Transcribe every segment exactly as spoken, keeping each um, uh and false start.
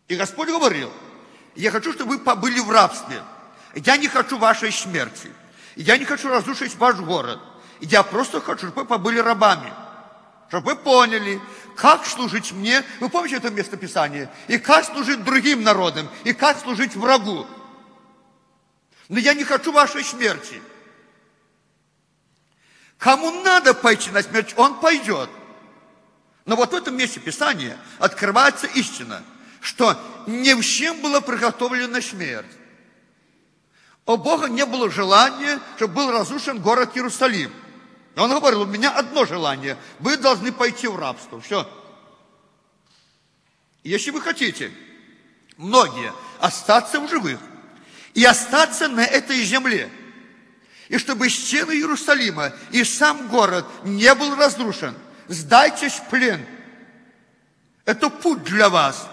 И Господь говорил: я хочу, чтобы вы побыли в рабстве. Я не хочу вашей смерти. Я не хочу разрушить ваш город. Я просто хочу, чтобы вы побыли рабами. Чтобы вы поняли, как служить мне. Вы помните это местописание? И как служить другим народам. И как служить врагу. Но я не хочу вашей смерти. Кому надо пойти на смерть, он пойдет. Но вот в этом месте Писания открывается истина, что не всем была приготовлена смерть. У Бога не было желания, чтобы был разрушен город Иерусалим. И Он говорил: у меня одно желание, вы должны пойти в рабство. Все. Если вы хотите, многие, остаться в живых и остаться на этой земле, и чтобы стены Иерусалима и сам город не был разрушен, сдайтесь в плен. Это путь для вас.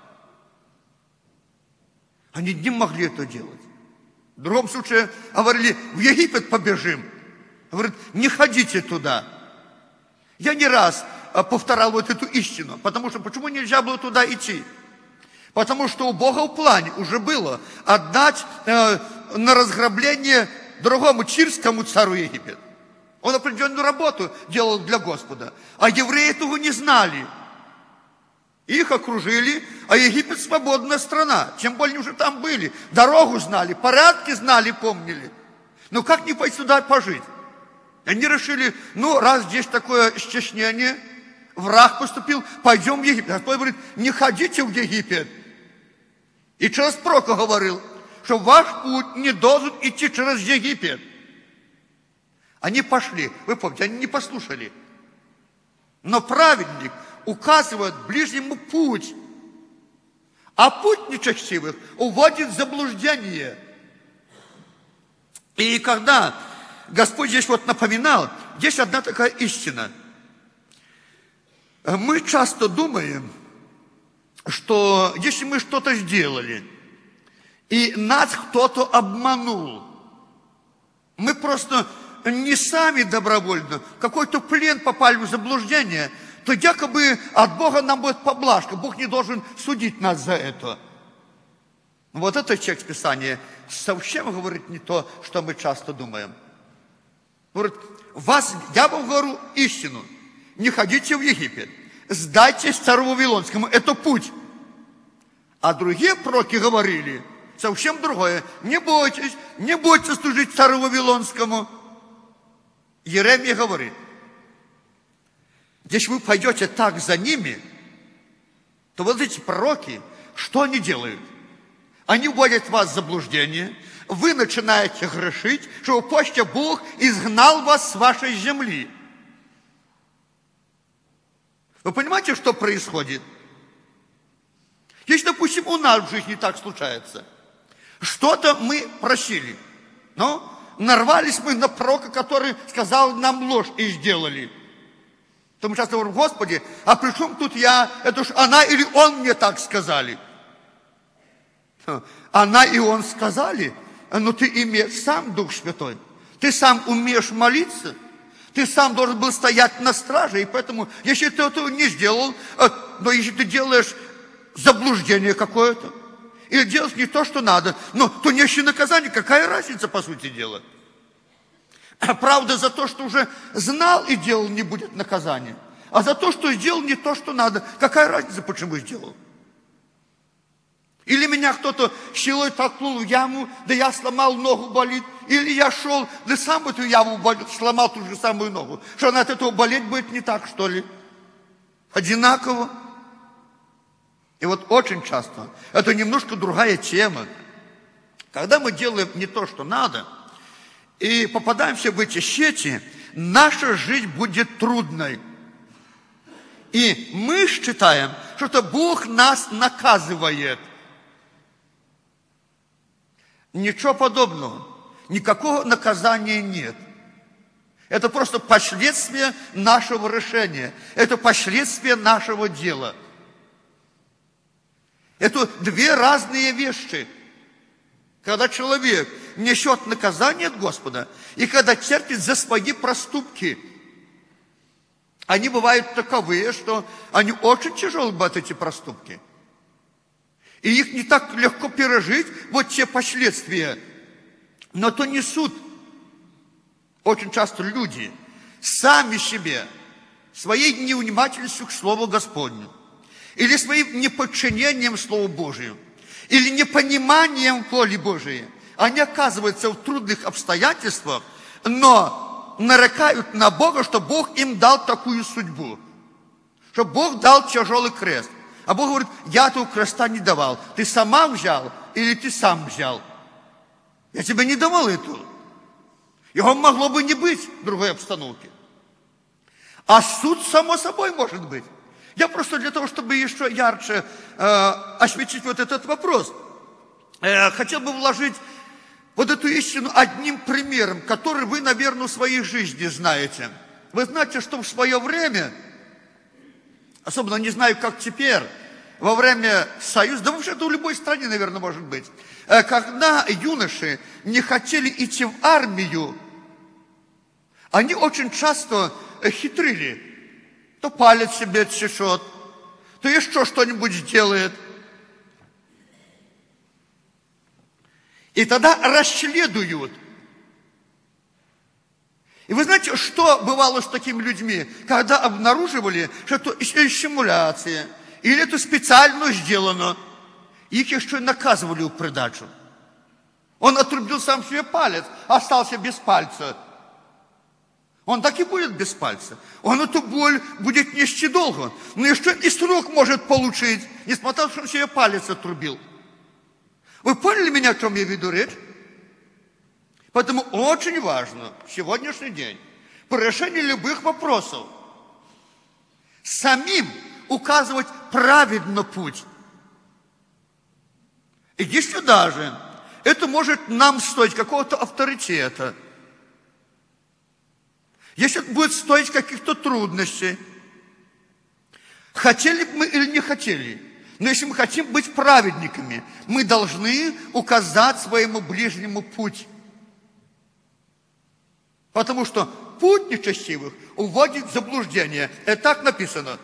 Они не могли это делать. В другом случае говорили: в Египет побежим. Говорят: не ходите туда. Я не раз повторял вот эту истину. Потому что почему нельзя было туда идти? Потому что у Бога в плане уже было отдать э, на разграбление другому тирскому цару Египет. Он определенную работу делал для Господа. А евреи этого не знали. Их окружили, а Египет свободная страна. Тем более уже там были. Дорогу знали, порядки знали, помнили. Но как не пойти туда пожить? Они решили: ну, раз здесь такое стеснение, враг поступил, пойдем в Египет. Господь говорит: не ходите в Египет. И через пророка говорил, что ваш путь не должен идти через Египет. Они пошли. Вы помните, они не послушали. Но праведник указывает ближнему путь. А путь нечестивых уводит в заблуждение. И когда Господь здесь вот напоминал, есть одна такая истина. Мы часто думаем, что если мы что-то сделали, и нас кто-то обманул, мы просто не сами добровольно, в какой-то плен попали в заблуждение, то якобы от Бога нам будет поблажка. Бог не должен судить нас за это. Вот этот текст Писания совсем говорит не то, что мы часто думаем. Говорит: вас, я вам говорю истину. Не ходите в Египет. Сдайтесь царю Вавилонскому. Это путь. А другие пророки говорили совсем другое. Не бойтесь, не бойтесь служить царю Вавилонскому. Иеремия говорит: если вы пойдете так за ними, то вот эти пророки, что они делают? Они вводят вас в заблуждение, вы начинаете грешить, что позже Бог изгнал вас с вашей земли. Вы понимаете, что происходит? Если, допустим, у нас в жизни так случается, что-то мы просили, но нарвались мы на пророка, который сказал нам ложь, и сделали. То мы часто говорим: Господи, а при чем тут я? Это ж она или он мне так сказали. Она и он сказали, но ты имеешь сам Дух Святой. Ты сам умеешь молиться. Ты сам должен был стоять на страже. И поэтому, если ты этого не сделал, но если ты делаешь заблуждение какое-то, или делаешь не то, что надо, но то неси наказание, какая разница, по сути дела? Правда, за то, что уже знал и делал, не будет наказания. А за то, что сделал не то, что надо, какая разница, почему сделал? Или меня кто-то силой толкнул в яму, да я сломал ногу, болит. Или я шел, да сам эту яму сломал ту же самую ногу. Что она от этого болеть будет не так, что ли? Одинаково. И вот очень часто, это немножко другая тема. Когда мы делаем не то, что надо, и попадаемся в эти сети, наша жизнь будет трудной. И мы считаем, что это Бог нас наказывает. Ничего подобного. Никакого наказания нет. Это просто последствия нашего решения. Это последствия нашего дела. Это две разные вещи. Когда человек несет наказание от Господа, и когда терпит за свои проступки, они бывают таковые, что они очень тяжелые бывают, эти проступки. И их не так легко пережить, вот те последствия. Но то несут очень часто люди сами себе, своей невнимательностью к Слову Господню, или своим неподчинением Слову Божию, или непониманием воли Божией. Они оказываются в трудных обстоятельствах, но нарекают на Бога, что Бог им дал такую судьбу, что Бог дал тяжелый крест. А Бог говорит: я этого креста не давал. Ты сама взял или ты сам взял? Я тебе не давал этого. Его могло бы не быть в другой обстановке. А суд, само собой, может быть. Я просто для того, чтобы еще ярче э, осветить вот этот вопрос, э, хотел бы вложить вот эту истину одним примером, который вы, наверное, в своей жизни знаете. Вы знаете, что в свое время, особенно не знаю, как теперь, во время Союза, да вообще это в любой стране, наверное, может быть, э, когда юноши не хотели идти в армию, они очень часто хитрили. То палец себе отсечет, то еще что-нибудь сделает. И тогда расследуют. И вы знаете, что бывало с такими людьми, когда обнаруживали, что это симуляция, или это специально сделано, их еще и наказывали в придачу. Он отрубил сам себе палец, остался без пальца. Он так и будет без пальца. Он эту боль будет нести долго. Но еще и срок может получить, несмотря на то, что он себе палец отрубил. Вы поняли меня, о чем я веду речь? Поэтому очень важно в сегодняшний день по решению любых вопросов самим указывать правильно путь. И если даже это может нам стоить какого-то авторитета, если это будет стоить каких-то трудностей, хотели бы мы или не хотели, но если мы хотим быть праведниками, мы должны указать своему ближнему путь. Потому что путь нечестивых уводит в заблуждение. Это так написано.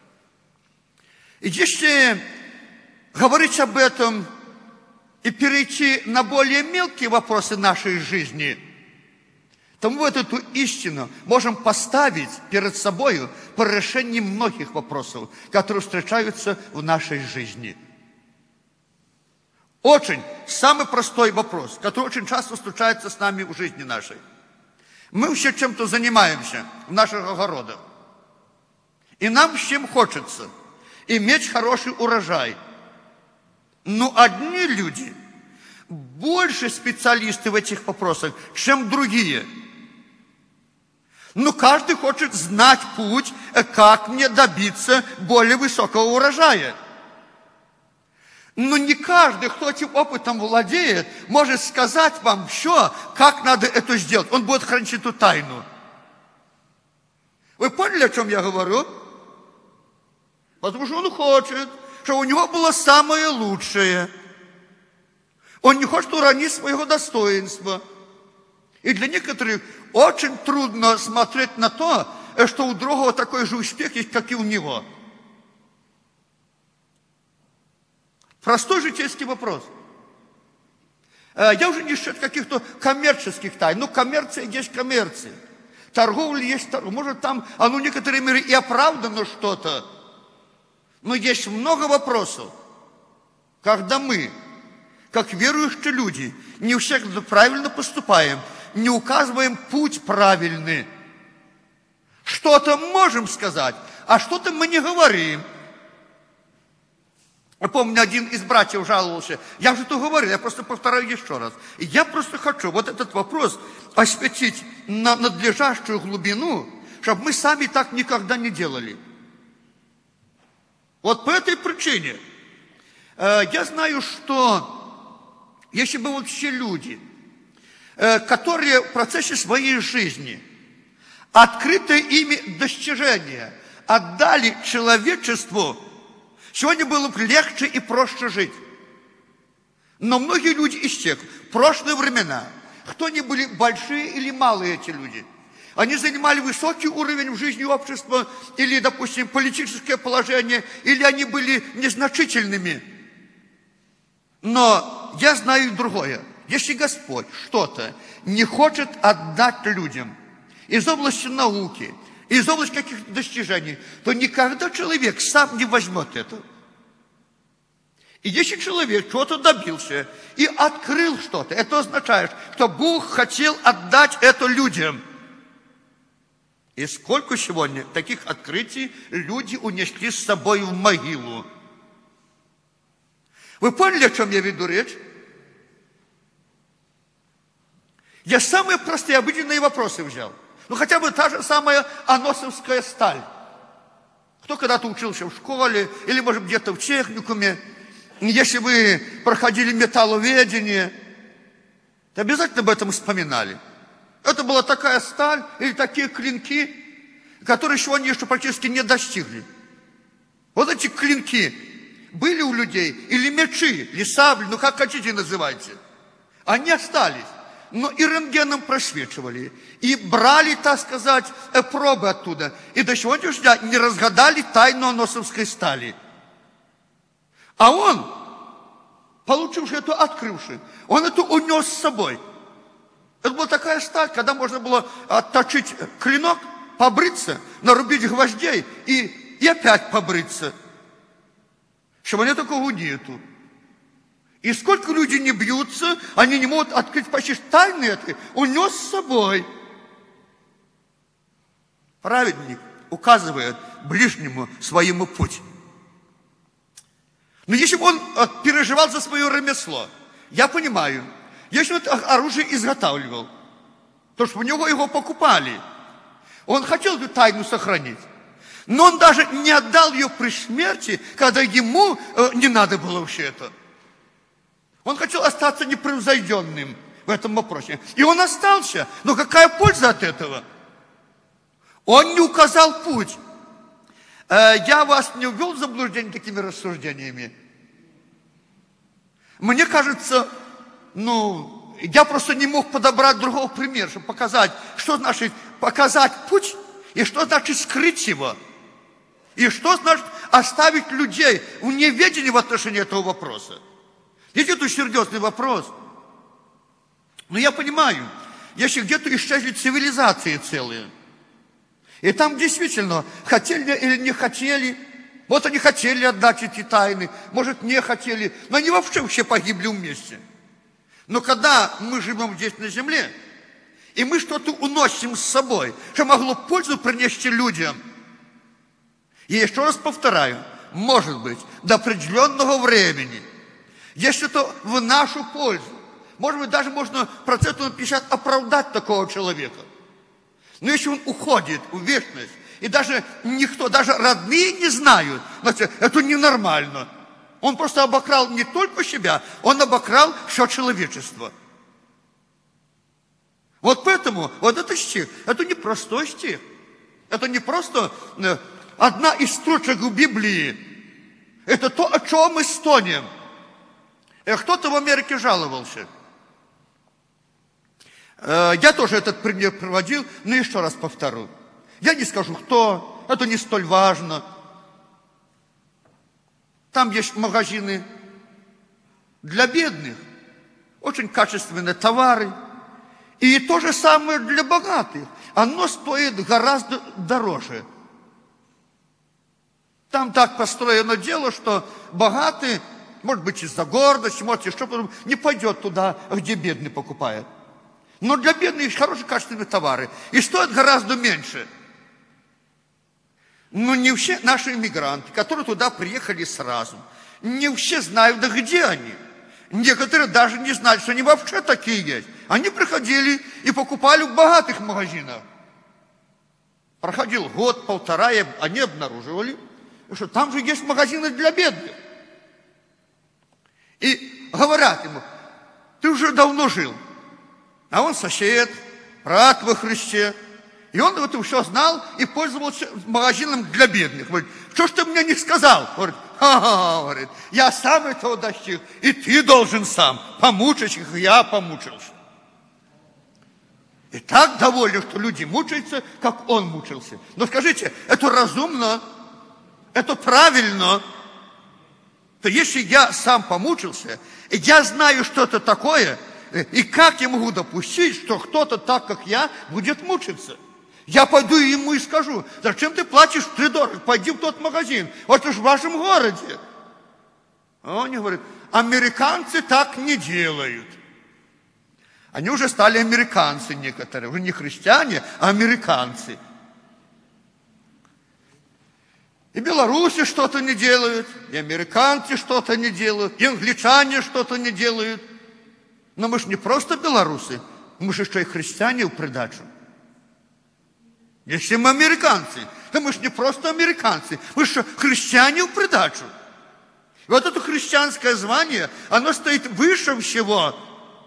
И если говорить об этом и перейти на более мелкие вопросы нашей жизни, то мы вот эту истину можем поставить перед собой по решению многих вопросов, которые встречаются в нашей жизни. Очень самый простой вопрос, который очень часто встречается с нами в жизни нашей. Мы все чем-то занимаемся в наших огородах. И нам всем хочется иметь хороший урожай. Но одни люди больше специалисты в этих вопросах, чем другие. Но каждый хочет знать путь, как мне добиться более высокого урожая. Но не каждый, кто этим опытом владеет, может сказать вам все, как надо это сделать. Он будет хранить эту тайну. Вы поняли, о чем я говорю? Потому что он хочет, чтобы у него было самое лучшее. Он не хочет уронить своего достоинства. И для некоторых очень трудно смотреть на то, что у другого такой же успех есть, как и у него. Простой житейский вопрос. Я уже не считаю каких-то коммерческих тайн. Ну, коммерция есть коммерция. Торговля есть торговля. Может, там, оно в некоторой мере и оправдано что-то. Но есть много вопросов, когда мы, как верующие люди, не всегда правильно поступаем, не указываем путь правильный. Что-то можем сказать, а что-то мы не говорим. Я помню, один из братьев жаловался. Я же это говорил, я просто повторяю еще раз. И я просто хочу вот этот вопрос осветить на надлежащую глубину, чтобы мы сами так никогда не делали. Вот по этой причине э, я знаю, что если бы вот все люди, э, которые в процессе своей жизни открытое ими достижение отдали человечеству, сегодня было бы легче и проще жить. Но многие люди из тех, в прошлые времена, кто они были, большие или малые эти люди, они занимали высокий уровень в жизни общества, или, допустим, политическое положение, или они были незначительными. Но я знаю другое. Если Господь что-то не хочет отдать людям из области науки, из области каких-то достижений, то никогда человек сам не возьмет это. И если человек чего-то добился и открыл что-то, это означает, что Бог хотел отдать это людям. И сколько сегодня таких открытий люди унесли с собой в могилу. Вы поняли, о чем я веду речь? Я самые простые, обыденные вопросы взял. Ну, хотя бы та же самая аносовская сталь. Кто когда-то учился в школе, или, может, где-то в техникуме, если вы проходили металловедение, то обязательно об этом вспоминали. Это была такая сталь, или такие клинки, которые сегодня еще практически не достигли. Вот эти клинки были у людей, или мечи, или сабли, ну, как хотите называйте. Они остались. Но и рентгеном просвечивали, и брали, так сказать, пробы оттуда. И до сегодняшнего дня не разгадали тайну аносовской стали. А он, получивши это, открывший, он это унес с собой. Это была такая сталь, когда можно было отточить клинок, побриться, нарубить гвоздей и, и опять побриться. Сегодня такого нету. И сколько людей не бьются, они не могут открыть почти тайны этой, унес с собой. Праведник указывает ближнему своему путь. Но если бы он переживал за свое ремесло, я понимаю, если он оружие изготавливал, то что у него его покупали, он хотел эту тайну сохранить. Но он даже не отдал ее при смерти, когда ему не надо было вообще это. Он хотел остаться непревзойденным в этом вопросе. И он остался. Но какая польза от этого? Он не указал путь. Я вас не ввел в заблуждение такими рассуждениями. Мне кажется, ну, я просто не мог подобрать другого примера, чтобы показать, что значит показать путь, и что значит скрыть его. И что значит оставить людей в неведении в отношении этого вопроса. Ведь это серьезный вопрос. Но я понимаю, если где-то исчезли цивилизации целые, и там действительно хотели или не хотели, вот они хотели отдать эти тайны, может не хотели, но они вообще все погибли вместе. Но когда мы живем здесь на земле, и мы что-то уносим с собой, что могло пользу принести людям, и еще раз повторяю, может быть, до определенного времени, если это в нашу пользу, может быть, даже можно процентов пятьдесят оправдать такого человека. Но если он уходит в вечность, и даже никто, даже родные не знают, значит, это ненормально. Он просто обокрал не только себя, он обокрал все человечество. Вот поэтому, вот этот стих, это не простой стих. Это не просто одна из строчек в Библии. Это то, о чем мы стонем. Кто-то в Америке жаловался. Я тоже этот пример приводил, но еще раз повторю. Я не скажу, кто, это не столь важно. Там есть магазины для бедных, очень качественные товары. И то же самое для богатых. Оно стоит гораздо дороже. Там так построено дело, что богатые, может быть, из-за гордости, может, что не пойдет туда, где бедный покупает. Но для бедных есть хорошие качественные товары. И стоят гораздо меньше. Но не все наши иммигранты, которые туда приехали сразу, не все знают, да где они. Некоторые даже не знают, что они вообще такие есть. Они приходили и покупали в богатых магазинах. Проходил год, полтора, и они обнаруживали, что там же есть магазины для бедных. И говорят ему, ты уже давно жил. А он сосед, брат во Христе. И он это все знал и пользовался магазином для бедных. Говорит, что ж ты мне не сказал? Говорит, ха-ха, говорит, я сам этого достиг, и ты должен сам помучить их, я помучился. И так доволен, что люди мучаются, как он мучился. Но скажите, это разумно, это правильно. то если я сам помучился, и я знаю, что это такое, и как я могу допустить, что кто-то так, как я, будет мучиться? Я пойду ему и скажу: зачем ты платишь втридорого? Пойди в тот магазин, вот уж в вашем городе. А он говорит: американцы так не делают. Они уже стали американцы некоторые, уже не христиане, а американцы. И белорусы что-то не делают, и американцы что-то не делают, и англичане что-то не делают. Но мы же не просто белорусы, мы же еще и христиане в придачу. Если мы американцы, то мы же не просто американцы, мы же христиане в придачу. И вот это христианское звание, оно стоит выше всего.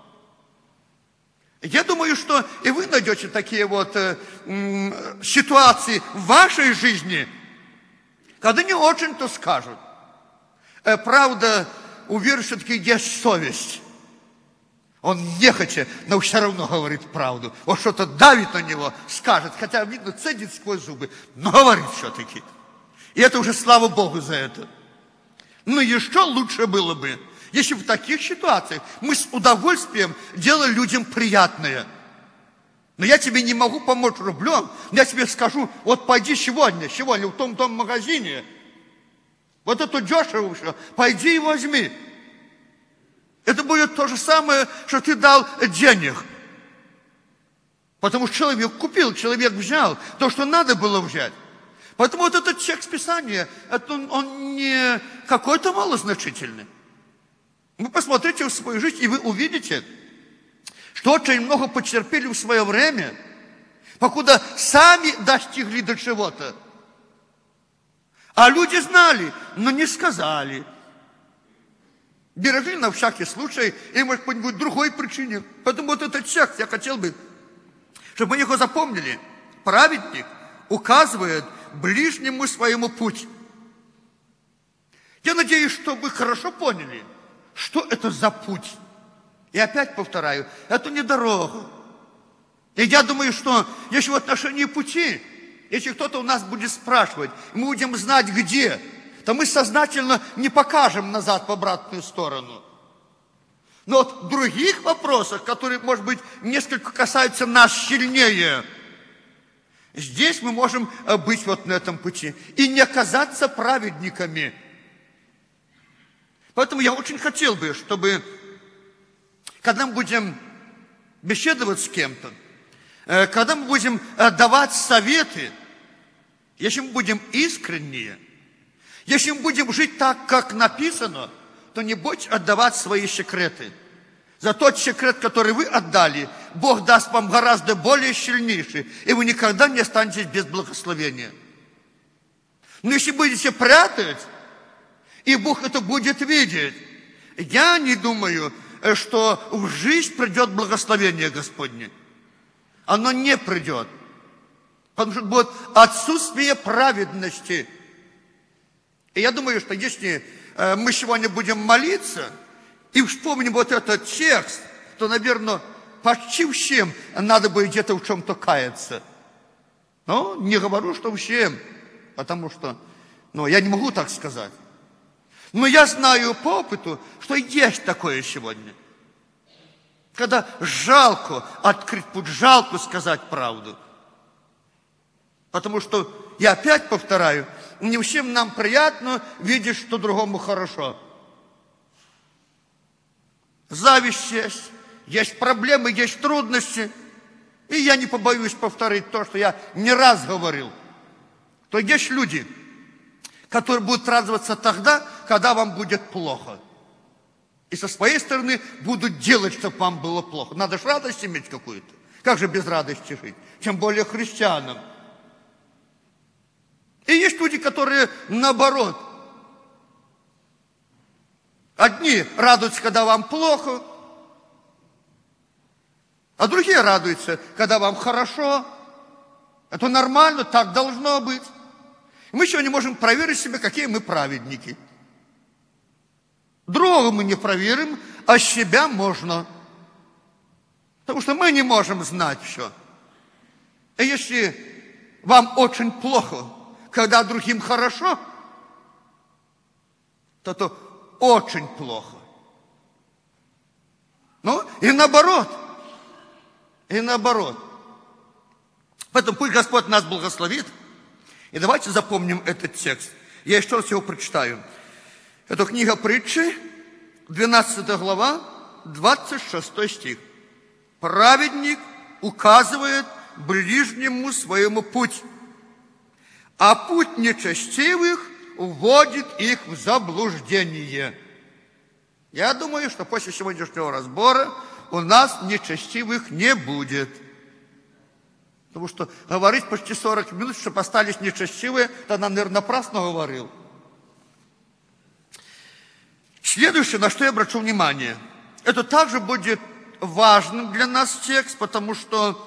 Я думаю, что и вы найдете такие вот э, э, ситуации в вашей жизни, когда не очень-то скажут. Э, правда, уверен, что таки есть совесть. Он нехотя, но все равно говорит правду. Вот что-то давит на него, скажет, хотя, видно, цедит сквозь зубы, но говорит все-таки. И это уже слава Богу за это. Но еще лучше было бы, если в таких ситуациях мы с удовольствием делали людям приятное. Но я тебе не могу помочь рублем, но я тебе скажу: вот пойди сегодня, сегодня в том-том магазине, вот это дешево все, пойди и возьми. Это будет то же самое, что ты дал денег. Потому что человек купил, человек взял то, что надо было взять. Поэтому вот этот текст Писания, это он, он не какой-то малозначительный. Вы посмотрите в свою жизнь, и вы увидите, что очень много потерпели в свое время, покуда сами достигли до чего-то. А люди знали, но не сказали. Берегли на всякий случай, и, может, по какой-нибудь другой причине. Поэтому вот этот текст я хотел бы, чтобы мы его запомнили. Праведник указывает ближнему своему путь. Я надеюсь, что вы хорошо поняли, что это за путь. И опять повторяю, это не дорога. И я думаю, что если в отношении пути, если кто-то у нас будет спрашивать, мы будем знать где, то мы сознательно не покажем назад в обратную сторону. Но вот в других вопросах, которые, может быть, несколько касаются нас сильнее, здесь мы можем быть вот на этом пути и не оказаться праведниками. Поэтому я очень хотел бы, чтобы, когда мы будем беседовать с кем-то, когда мы будем давать советы, если мы будем искренние, если мы будем жить так, как написано, то не бойтесь отдавать свои секреты. За тот секрет, который вы отдали, Бог даст вам гораздо более сильнейший, и вы никогда не останетесь без благословения. Но если будете прятать, и Бог это будет видеть, я не думаю, что в жизнь придет благословение Господне. Оно не придет. Потому что будет отсутствие праведности. И я думаю, что если мы сегодня будем молиться и вспомним вот этот текст, то, наверное, почти всем надо будет где-то в чем-то каяться. Но не говорю, что всем, потому что, ну, я не могу так сказать. Но я знаю по опыту, что есть такое сегодня. Когда жалко открыть путь, жалко сказать правду. Потому что, я опять повторяю, не всем нам приятно видеть, что другому хорошо. Зависть есть, есть проблемы, есть трудности. И я не побоюсь повторить то, что я не раз говорил. То есть люди, которые будут радоваться тогда, когда вам будет плохо. И со своей стороны будут делать, чтобы вам было плохо. Надо же радость иметь какую-то. Как же без радости жить? Тем более христианам. И есть люди, которые наоборот. Одни радуются, когда вам плохо, а другие радуются, когда вам хорошо. Это нормально, так должно быть. Мы сегодня можем проверить себя, какие мы праведники. Другого мы не проверим, а себя можно. Потому что мы не можем знать все. И если вам очень плохо, когда другим хорошо, то, то очень плохо. Ну, и наоборот. И наоборот. Поэтому пусть Господь нас благословит. И давайте запомним этот текст. Я еще раз его прочитаю. Это книга Притчи, двенадцатая глава, двадцать шестой стих. Праведник указывает ближнему своему путь, а путь нечестивых вводит их в заблуждение. Я думаю, что после сегодняшнего разбора у нас нечестивых не будет. Потому что говорить почти сорок минут, чтобы остались нечестивые, тогда, наверное, напрасно говорил. Следующее, на что я обращу внимание, это также будет важным для нас текст, потому что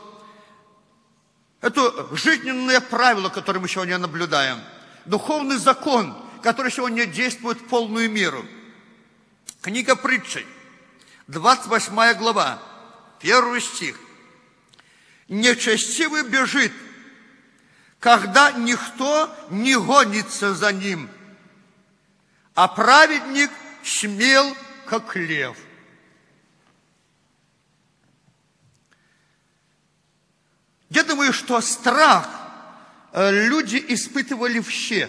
это жизненное правило, которое мы сегодня наблюдаем, духовный закон, который сегодня действует в полную меру. Книга Притчей, двадцать восьмая глава, первый стих. Нечестивый бежит, когда никто не гонится за ним, а праведник смел, как лев. Я думаю, что страх люди испытывали все.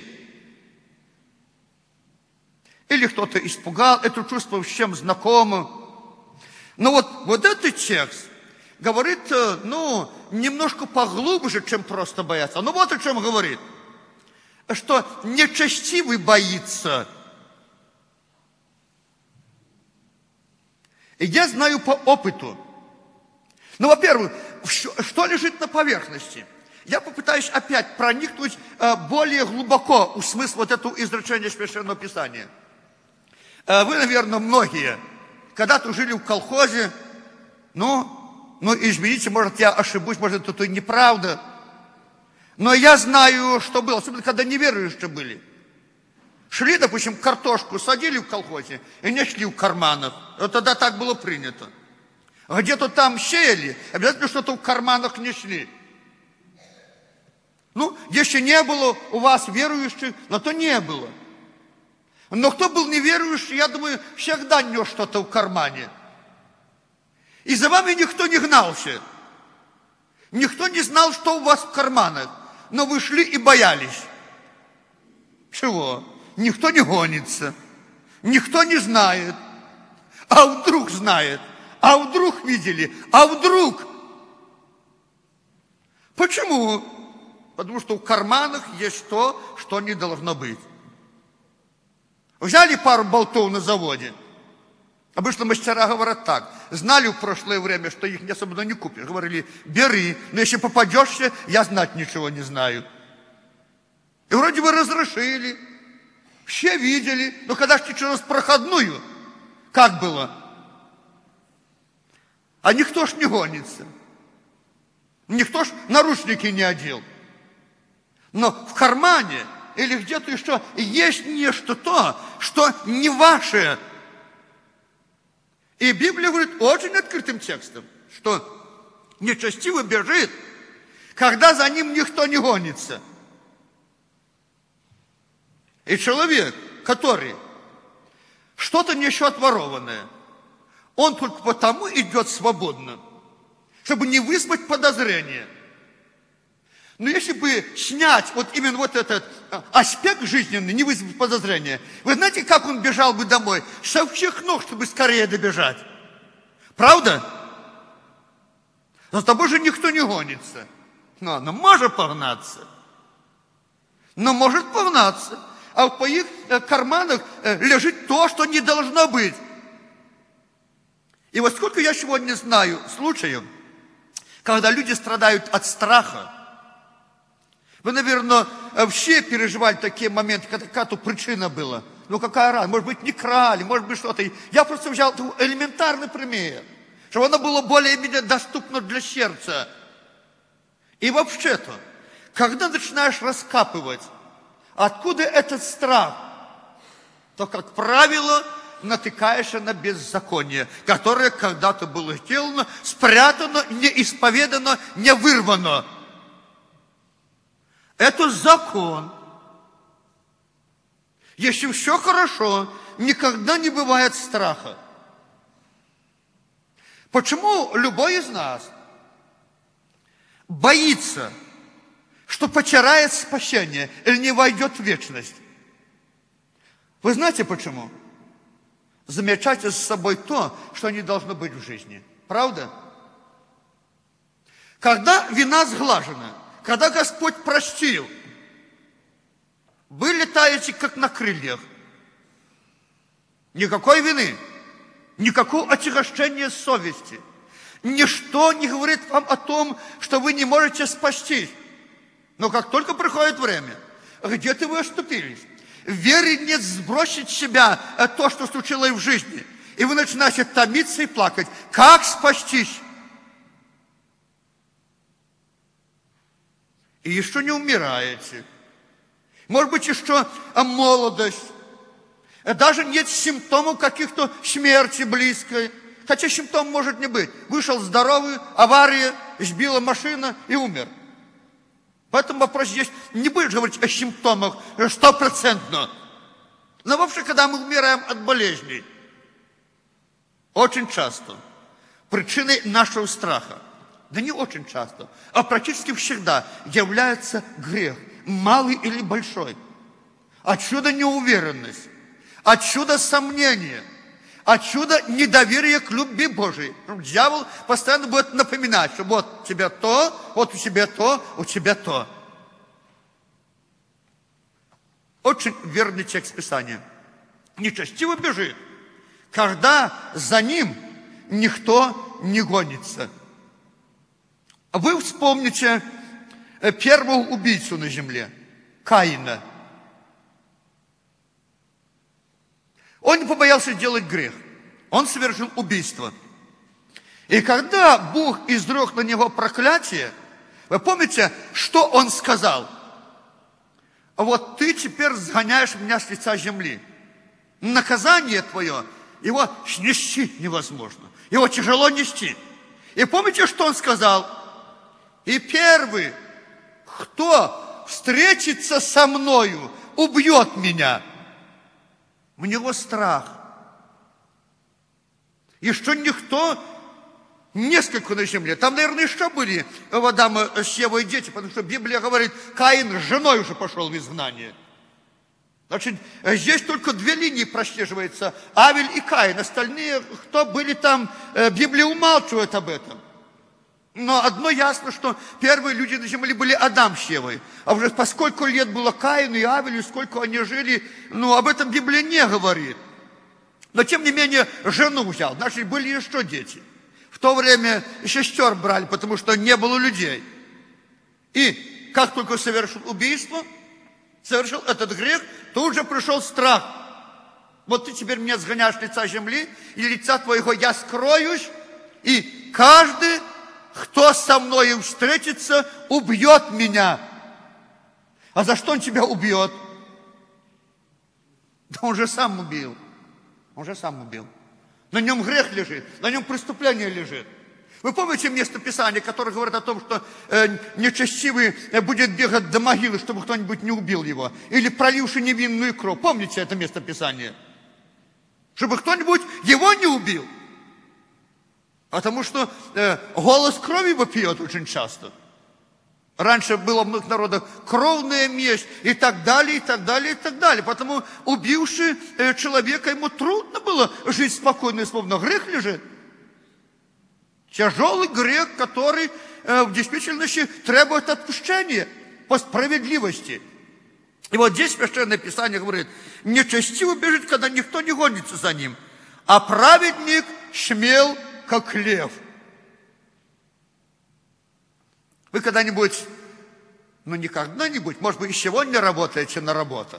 Или кто-то испугал, это чувство всем знакомо. Но вот, вот этот текст говорит, ну, немножко поглубже, чем просто бояться. Ну, вот о чем говорит. Что нечестивый боится. И я знаю по опыту. Ну, во-первых, что лежит на поверхности? Я попытаюсь опять проникнуть более глубоко в смысл вот этого изречения Священного Писания. Вы, наверное, многие когда-то жили в колхозе, ну, ну, извините, может, я ошибусь, может, это и неправда, но я знаю, что было, особенно, когда неверующие были. Шли, допустим, картошку садили в колхозе и не шли в карманах. Вот тогда так было принято. Где-то там сеяли, обязательно что-то в карманах не шли. Ну, если не было у вас верующих, но то не было. Но кто был неверующий, я думаю, всегда нес что-то в кармане. И за вами никто не гнался. Никто не знал, что у вас в карманах. Но вы шли и боялись. Чего? Никто не гонится. Никто не знает. А вдруг знает? А вдруг видели? А вдруг? Почему? Потому что в карманах есть то, что не должно быть. Взяли пару болтов на заводе. Обычно мастера говорят так. Знали в прошлое время, что их особенно не купишь. Говорили, бери, но если попадешься, я знать ничего не знаю. И вроде бы разрешили. Все видели. Но когда же через проходную, как было? А никто ж не гонится. Никто ж наручники не одел. Но в кармане или где-то еще есть нечто то, что не ваше. И Библия говорит очень открытым текстом, что нечестивый бежит, когда за ним никто не гонится. И человек, который что-то несет ворованное, он только потому идет свободно, чтобы не вызвать подозрения. Но если бы снять вот именно вот этот аспект жизненный, не вызвать подозрения, вы знаете, как он бежал бы домой? Со всех ног, чтобы скорее добежать. Правда? За тобой же никто не гонится. Но она может погнаться. Но может погнаться. А в твоих карманах лежит то, что не должно быть. И вот сколько я сегодня знаю случаев, когда люди страдают от страха. Вы, наверное, все переживали такие моменты, когда какая-то причина была. Ну, какая разница? Может быть, не крали, может быть, что-то. Я просто взял элементарный пример, чтобы оно было более-менее доступно для сердца. И вообще-то, когда начинаешь раскапывать, откуда этот страх, то, как правило, натыкаешься на беззаконие, которое когда-то было сделано, спрятано, не исповедано, не вырвано. Это закон. Если все хорошо, никогда не бывает страха. Почему любой из нас боится, что потеряет спасение или не войдет в вечность? Вы знаете почему? Замечайте за собой то, что не должно быть в жизни. Правда? Когда вина сглажена, когда Господь простил, вы летаете как на крыльях. Никакой вины, никакого отягощения совести. Ничто не говорит вам о том, что вы не можете спастись. Но как только приходит время, где-то вы оступились, в вере нет сбросить с себя то, что случилось в жизни. И вы начинаете томиться и плакать. Как спастись? И еще не умираете. Может быть, еще молодость. Даже нет симптомов каких-то смерти близкой. Хотя симптом может не быть. Вышел здоровый, авария, сбила машина и умер. Поэтому вопрос здесь не будешь говорить о симптомах стопроцентно. Но вообще, когда мы умираем от болезней, очень часто причиной нашего страха, да не очень часто, а практически всегда является грех, малый или большой. Отсюда неуверенность, отсюда сомнение, отсюда недоверие к любви Божией. Дьявол постоянно будет напоминать, что вот у тебя то, вот у тебя то, у тебя то. Очень верный текст Писания. Нечестиво бежит, когда за ним никто не гонится. Вы вспомните первого убийцу на земле, Каина. Он не побоялся делать грех. Он совершил убийство. И когда Бог изрек на него проклятие, вы помните, что он сказал? Вот ты теперь сгоняешь меня с лица земли. Наказание твое, его снести невозможно. Его тяжело нести. И помните, что он сказал? И первый, кто встретится со мною, убьет меня. У него страх. И что никто, несколько на земле. Там, наверное, еще были у Адама с Евой дети, потому что Библия говорит, Каин с женой уже пошел в изгнание. Значит, здесь только две линии прослеживаются, Авель и Каин. Остальные, кто были там, Библия умалчивает об этом. Но одно ясно, что первые люди на земле были Адам с Евой. А уже по сколько лет было Каину и Авелю, сколько они жили, ну, об этом Библия не говорит. Но, тем не менее, жену взял. Значит, были еще дети. В то время сестер брали, потому что не было людей. И как только совершил убийство, совершил этот грех, тут же пришел страх. Вот ты теперь меня сгоняешь с лица земли, и лица твоего я скроюсь, и каждый, кто со мной встретится, убьет меня. А за что он тебя убьет? Да он же сам убил. Он же сам убил. На нем грех лежит, на нем преступление лежит. Вы помните место Писания, которое говорит о том, что э, нечестивый будет бегать до могилы, чтобы кто-нибудь не убил его? Или проливший невинную кровь? Помните это место Писания? Чтобы кто-нибудь его не убил. Потому что э, голос крови вопиет очень часто. Раньше было в многих народах кровная месть и так далее, и так далее, и так далее. Потому убивший э, человека, ему трудно было жить спокойно и словно грех лежит. Тяжелый грех, который э, в действительности требует отпущения по справедливости. И вот здесь Священное Писание говорит, нечестиво бежит, когда никто не гонится за ним, а праведник смел, как лев. Вы когда-нибудь, ну не когда-нибудь, может быть, и сегодня работаете на работах.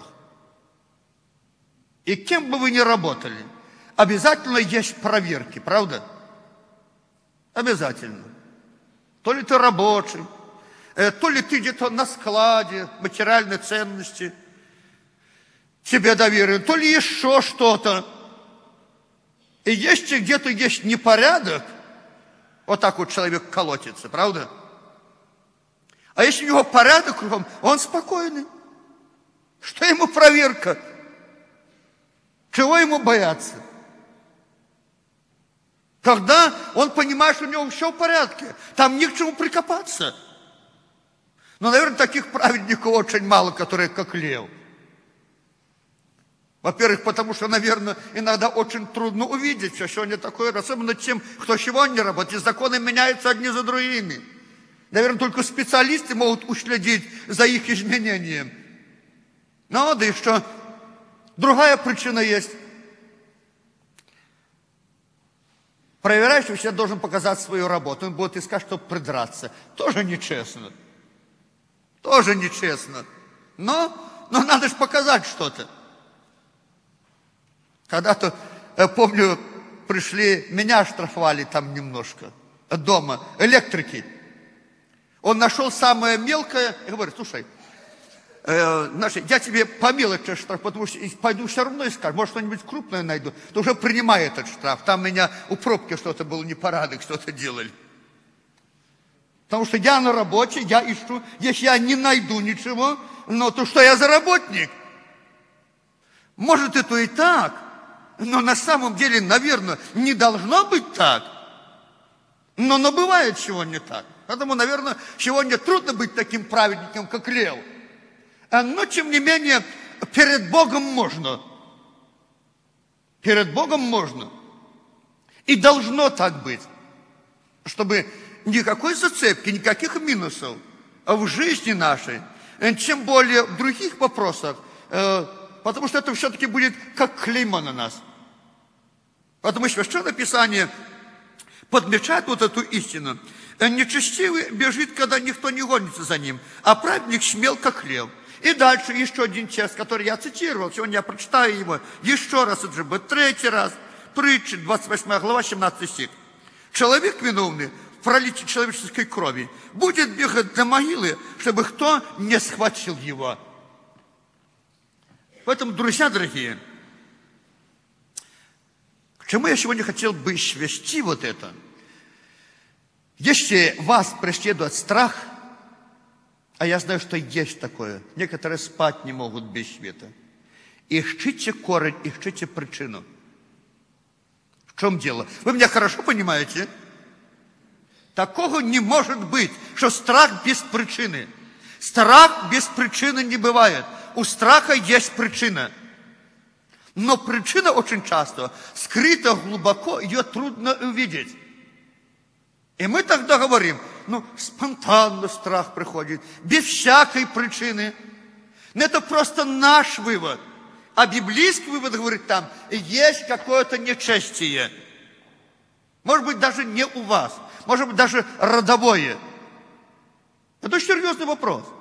И кем бы вы ни работали, обязательно есть проверки, правда? Обязательно. То ли ты рабочий, то ли ты где-то на складе материальной ценности тебе доверен, то ли еще что-то. И если где-то есть непорядок, вот так вот человек колотится, правда? А если у него порядок кругом, он спокойный. Что ему проверка? Чего ему бояться? Когда он понимает, что у него все в порядке, там ни к чему прикопаться. Но, наверное, таких праведников очень мало, которые как лев. Во-первых, потому что, наверное, иногда очень трудно увидеть, что сегодня такое, особенно тем, кто сегодня работает. Законы меняются одни за другими. Наверное, только специалисты могут уследить за их изменением. Ну, да еще другая причина есть. Проверяющий всегда должен показать свою работу. Он будет искать, чтобы придраться. Тоже нечестно. Тоже нечестно. Но, но надо же показать что-то. Когда-то, я помню, пришли, меня штрафовали там немножко. Дома, электрики. Он нашел самое мелкое и говорит: слушай, э, знаешь, я тебе по мелочи штраф, потому что пойду все равно искать, может, что-нибудь крупное найду. Ты уже принимай этот штраф. Там меня у пробки что-то было непорядок, что-то делали. Потому что я на работе, я ищу. Если я не найду ничего, ну то что я за работник? Может, это и так, но на самом деле, наверное, не должно быть так. Но, но бывает сегодня так. Поэтому, наверное, сегодня трудно быть таким праведником, как лев. Но, тем не менее, перед Богом можно. Перед Богом можно. И должно так быть, чтобы никакой зацепки, никаких минусов в жизни нашей, тем более в других вопросах, потому что это все-таки будет как клеймо на нас. Потому что Священное Писание подмечает вот эту истину. Нечестивый бежит, когда никто не гонится за ним, а праведник смел, как лев. И дальше еще один текст, который я цитировал. Сегодня я прочитаю его еще раз, это же будет третий раз. Притчи, двадцать восьмая глава, семнадцатый стих. Человек виновный в пролитии человеческой крови будет бегать до могилы, чтобы кто не схватил его. Поэтому, друзья дорогие, к чему я сегодня хотел бы свести вот это? Если вас преследует страх, а я знаю, что есть такое, некоторые спать не могут без света, ищите корень, ищите причину. В чем дело? Вы меня хорошо понимаете? Такого не может быть, что страх без причины. Страх без причины не бывает. У страха есть причина. Но причина очень часто скрыта глубоко, ее трудно увидеть. И мы тогда говорим, ну, спонтанно страх приходит, без всякой причины. Но это просто наш вывод. А библейский вывод говорит, там есть какое-то нечестие. Может быть, даже не у вас. Может быть, даже родовое. Это серьезный вопрос.